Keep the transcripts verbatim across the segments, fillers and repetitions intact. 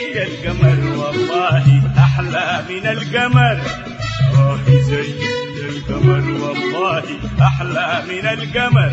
زي القمر والله أحلى من القمر. آه زي القمر والله أحلى من القمر.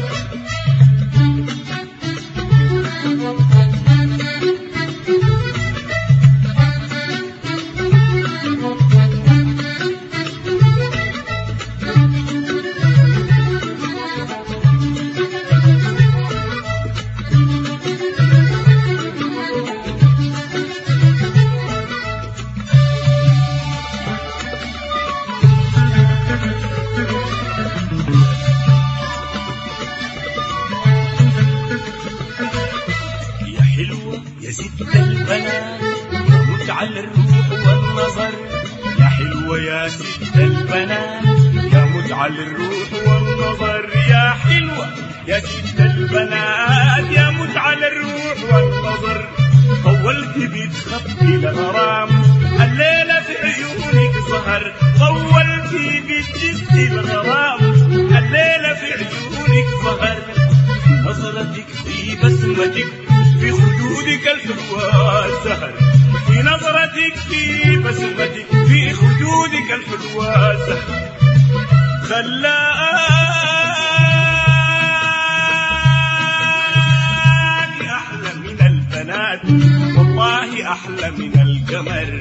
يا ست البنات مت على الروح والنظر. يا حلوة يا ست البنات يا مت على الروح والنظر. يا حلوة يا ست البنات يا مت على الروح والنظر. طولت بتخبي الغرام الليلة في عيونك سهر. طولت بتجسي الغرام الليلة في عيونك سهر. في نظرتك في بسمتك في خدودك الحلوة سهر. في نظرتك في بسمتك في خدودك الحلوة سهر. خلاك أحلى من البنات والله أحلى من القمر.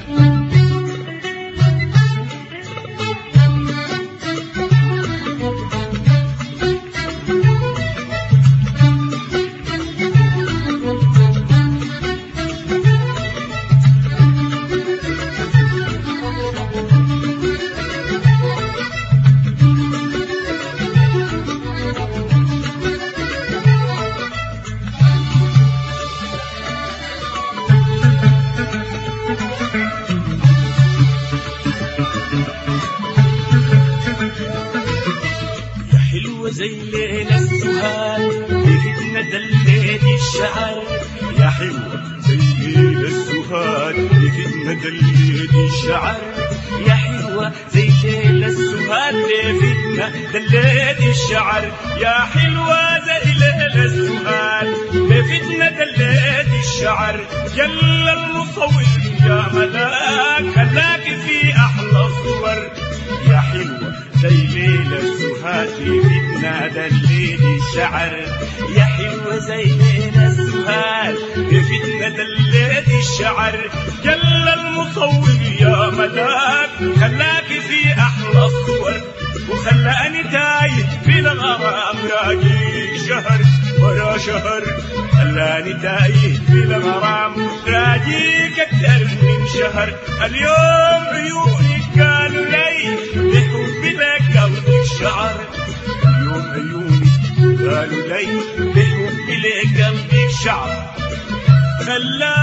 زي ليلة السهاد بفتنة دليت الشعر. يا حلوة زي ليلة السهاد بفتنة دليت الشعر. يا حلوة زي ليلة السهاد بفتنة دليت الشعر. يا حلوة زي ليلة السهاد بفتنة دليت الشعر. جل المصور يا ملاك خلاك في أحلى الصور. يا حلوة زي ليلة السهاد بفتنة دليت الشعر. يا حلوة زي ليلة السهاد بفتنة دليت الشعر. جل المصور يا ملاك خلاك في أحلى الصور. وخلاني تايه في الغرام راجي شهر ورا شهر. خلاني تايه في الغرام راجيك أكثر من شهر. اليوم عيونك قالوا لي بحب لك قلبك شعر. اليوم عيونك قالوا لي بحب لك قلبك شعر. خلاك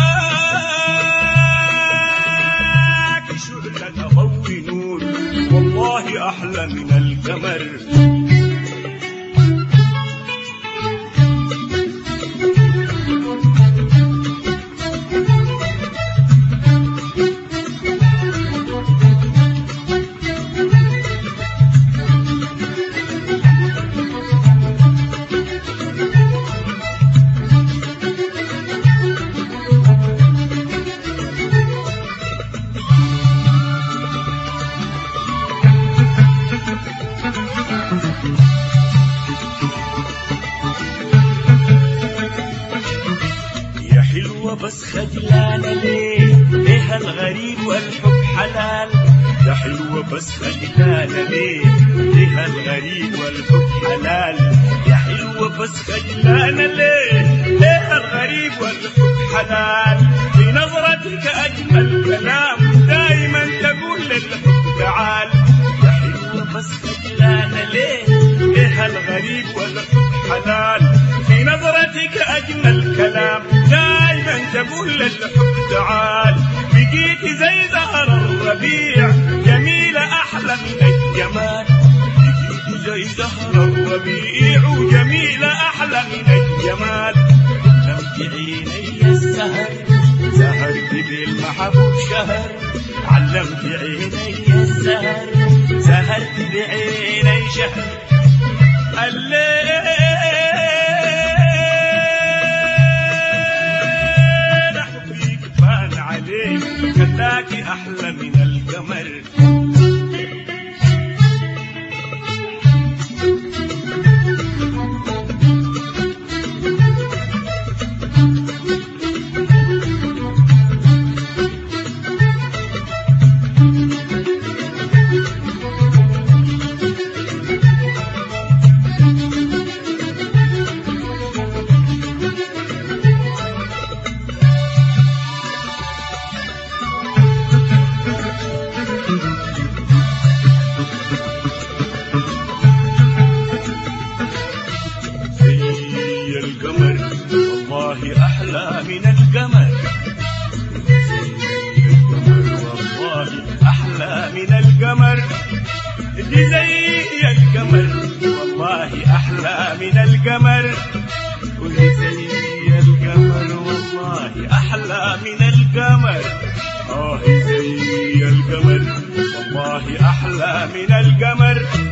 شعلة ضوء نور والله أحلى من القمر. بس خجلانة ليه ليه الغريب والحب حلال. يا حلوة بس خجلانة ليه ليه الغريب والحب حلال. يا حلوة بس خجلانة ليه ليه الغريب والحب حلال. في نظرتك أجمل كلام دايما تقول للحب تعال. يا حلوة بس خجلانة ليه ليه الغريب والحب حلال. في نظرتك أجمل كلام دايما تقول للحب تعال. بقيتي زي زهر الربيع جميلة أحلى من الجمال. بقيتي زي زهر الربيع وجميلة أحلى من الجمال. علمت عيني السهر سهرت بالمحبوب شهر. علمت عيني السهر سهرت بعيني شهر. الليل حبيك بان والله أحلى من القمر والله أحلى من القمر دي زي القمر والله أحلى من القمر ودي زي القمر والله أحلى من القمر آه زي القمر والله أحلى من القمر